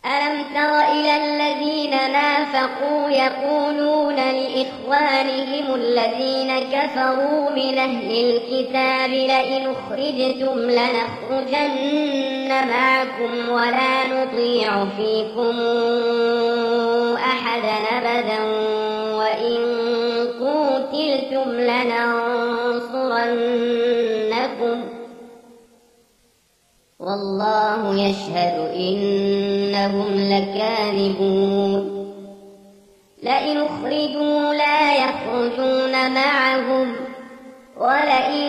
ألم تر إلى الذين نافقوا يقولون لإخوانهم الذين كفروا من أهل الكتاب لئن أخرجتم لنخرجن معكم ولا نطيع فيكم أحدا أبدا وإن قوتلتم لننصرنكم والله يشهد إنهم لكاذبون لئن أخرجوا لا يخرجون معهم ولئن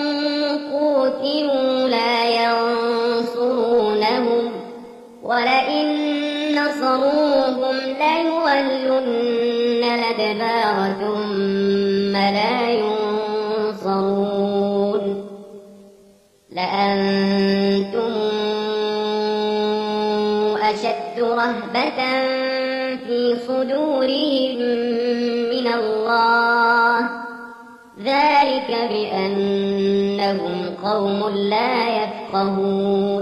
قوتلوا لا ينصرونهم ولئن نصروهم ليولن الأدبار ثم لا ينصرون لأنتم أشد رهبة في صدورهم من الله ذلك بأنهم قوم لا يفقهون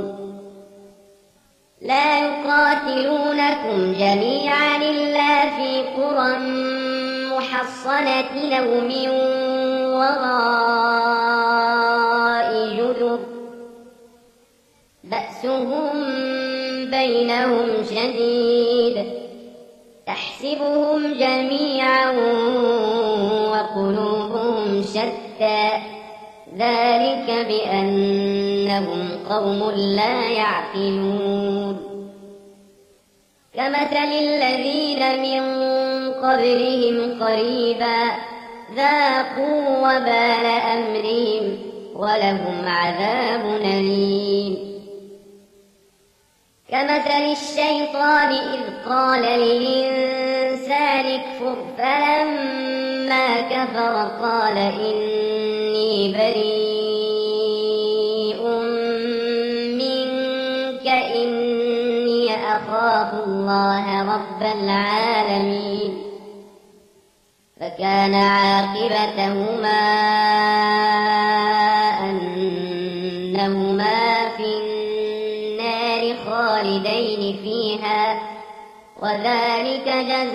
لا يقاتلونكم جميعا إلا في قرى محصنة أو من وراء جدر بأسهم بينهم شديد تحسبهم جميعا وقلوبهم شتى ذلك بأنهم قوم لا يعقلون كمثل الذين من قبلهم قريبا ذاقوا وبال أمرهم ولهم عذاب أليم كمثل الشيطان إذ قال للإنسان اكفر فلما كفر قال إني بريء منك إني أخاف الله رب العالمين فكان عاقبتهما أنهما في النار خالدين فيها وذلك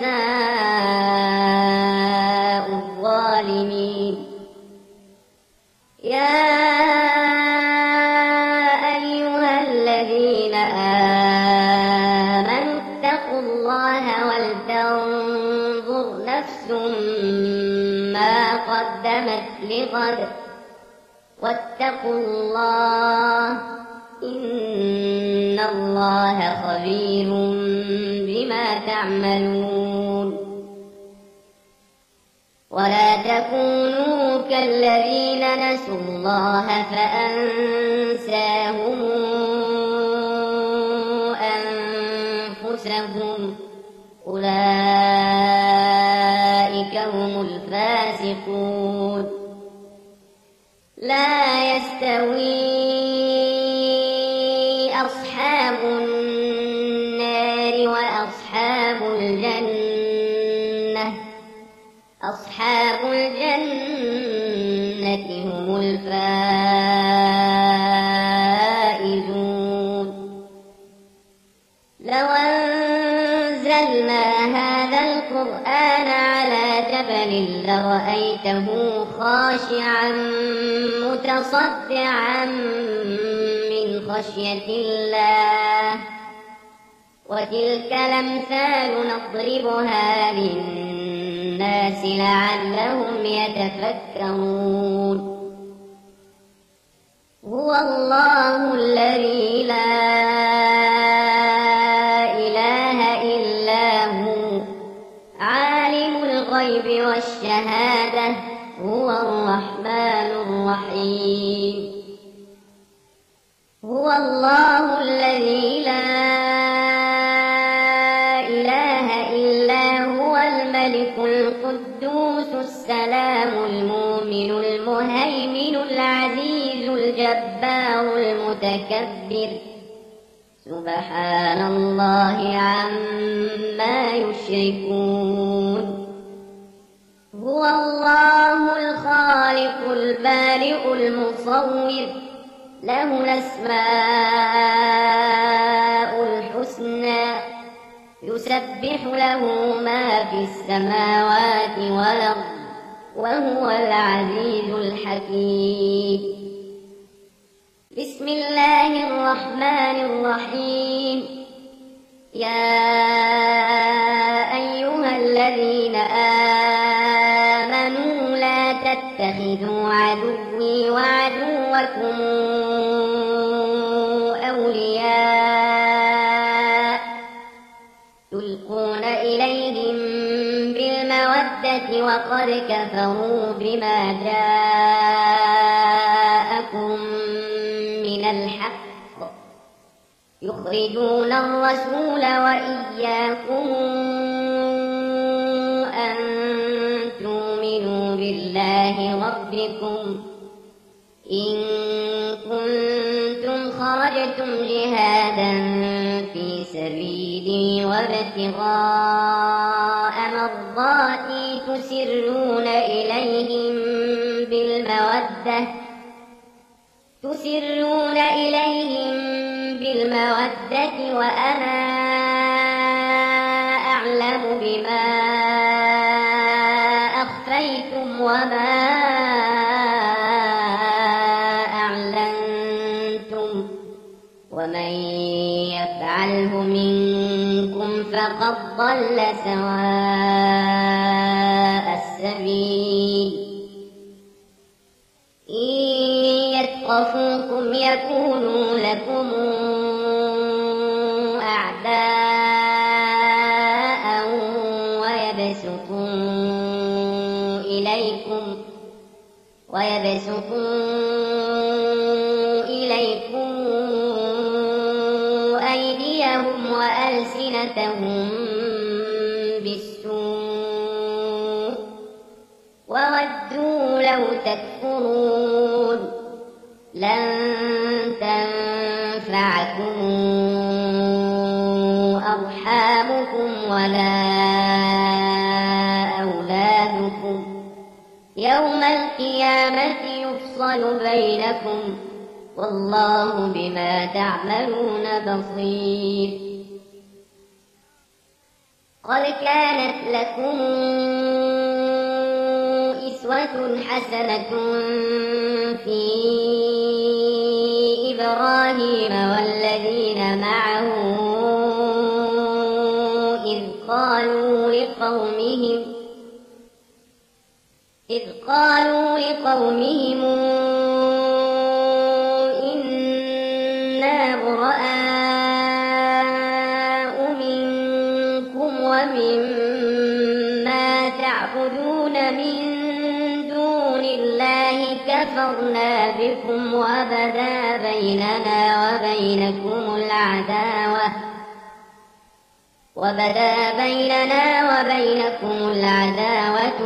جزاء الظالمين يا أيها الذين آمنوا اتقوا الله ولتنظر نفس ما قدمت لغد واتقوا الله إن الله خبير بما تعملون ولا تكونوا كالذين نسوا الله فأنساهم أنفسهم أولئك هم الفاسقون لا يستوي أصحاب النار وأصحاب الجنة أصحاب الجنة هم الفائزون لو أنزلنا هذا القرآن على جبل لرأيته خاشعا متصدعا من خشية الله وتلك الأمثال نضربها للناس لعلهم يتفكرون هو الله الذي لا إله إلا هو عالم الغيب والشهادة هو الرحمن الرحيم هو الله الذي لا إله إلا هو الملك القدوس السلام المؤمن المهيمن العزيز الجبار المتكبر سبحان الله عما يشركون هو الله الخالق البارئ المصور له الأسماء الحسنى يسبح له ما في السماوات والأرض وهو العزيز الحكيم. بسم الله الرحمن الرحيم. يا أيها الذين آمنوا لا تتخذوا عدوي وعدوكم أولياء تلقون إليهم بالمودة وقد كفروا بما جاءكم من الحق يخرجون الرسول وإياكم أن تؤمنوا بالله ربكم إن كنتم خرجتم جهادا في سبيلي وابتغاء مرضاتي تسرون إليهم بالمودة وأنا أعلم بما أخفيتم وما أعلنتم ومن يفعله منكم فقد ضل سواء السبيل. إن يثقفوكم يكونوا لكم أعداء ويبسطوا إليكم أيديهم وألسنتهم بالسوء وودوا لو تكفرون. لن تنفعكم أرحامكم ولا أولادكم يوم القيامة يفصل بينكم والله بما تعملون بصير. قد كانت لكم أسوة حسنة في إبراهيم والذين معه إذ قالوا لقومهم إنا براء منكم ومما تعبدون من دون الله كفرنا بكم وبدا بيننا وبينكم العداوة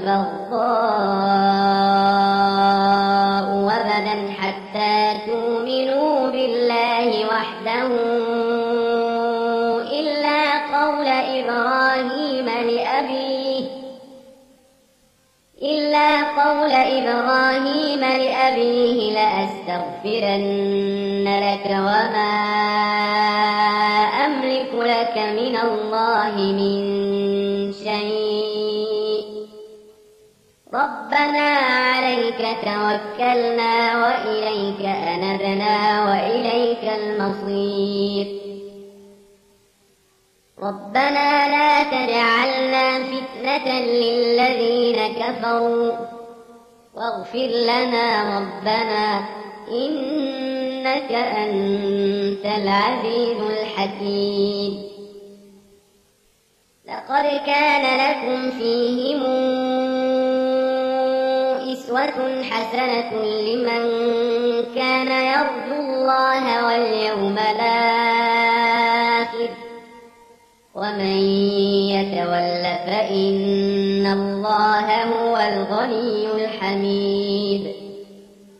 والبغضاء أبدا حتى تؤمنوا بالله وحده إلا قول إبراهيم لأبيه لأستغفرن لك وما أملك لك من الله من شيء ربنا عليك توكلنا وإليك أنبنا وإليك المصير. ربنا لا تجعلنا فتنة للذين كفروا واغفر لنا ربنا إنك أنت العزيز الحكيم. لقد كان لكم فيهم أسوة حسنة لمن كان يرجو الله واليوم الآخر ومن يتول فإن الله هو الغني الحميد.